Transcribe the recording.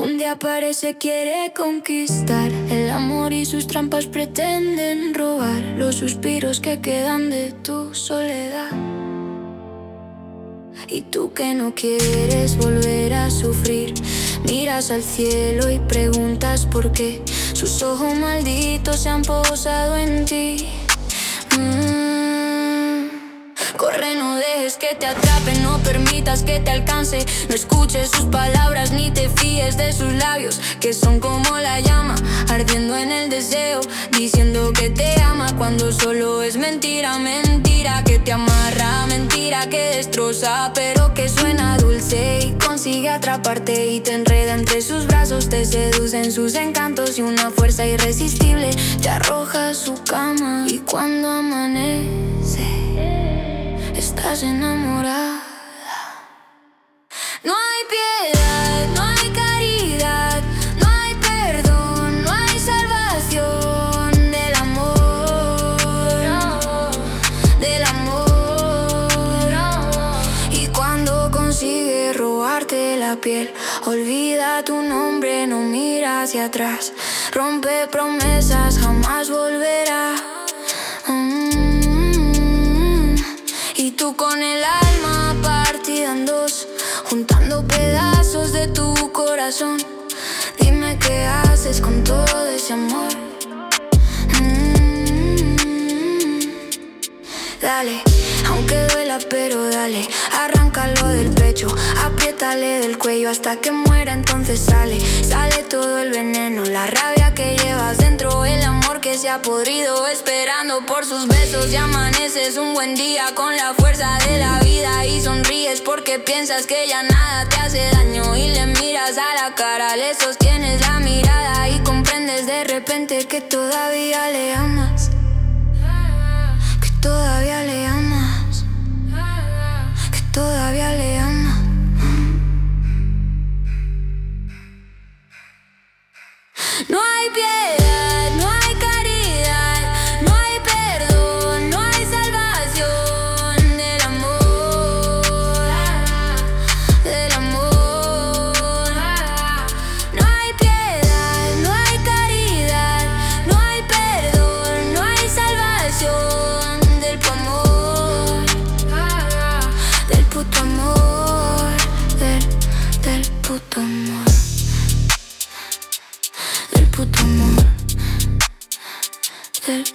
Un día aparece, quiere conquistar el amor y sus trampas pretenden robar los suspiros que quedan de tu soledad. Y tú que no quieres volver a sufrir, miras al cielo y preguntas por qué sus ojos malditos se han posado en ti. Corre, no dejes que te atrape, no permitas que te alcance. No escuches sus palabras ni te fíes de sus labios, que son como la llama, ardiendo en el deseo, diciendo que te ama cuando solo es mentira. Mentira que te amarra, mentira que destroza, pero que suena dulce y consigue atraparte y te enreda entre sus brazos. Te seducen sus encantos y una fuerza irresistible te arroja a su cama. Y cuando amanece, estás enamorada. No hay piedad, no hay caridad, no hay perdón, no hay salvación del amor, del amor. Y cuando consigue robarte la piel, olvida tu nombre, no mira hacia atrás. Rompe promesas, jamás volverá. Y tú con el alma partida en dos, juntando pedazos de tu corazón. Dime qué haces con todo ese amor. Dale, aunque duela pero dale, arráncalo del pecho, apriétale del cuello hasta que muera, entonces sale todo el veneno, la rabia que llevas dentro, el amor que se ha podrido esperando por sus besos. Y amaneces un buen día con la fuerza de la vida y sonríes porque piensas que ya nada te hace daño. Y le miras a la cara, le sostienes la mirada y comprendes de repente que todavía le amas, que todavía le amas, que todavía le amas. No hay piedad, no hay caridad, no hay perdón, no hay salvación del amor, del amor. No hay piedad, no hay caridad, no hay perdón, no hay salvación del amor, del puto amor, del puto amor. Del puto amor, del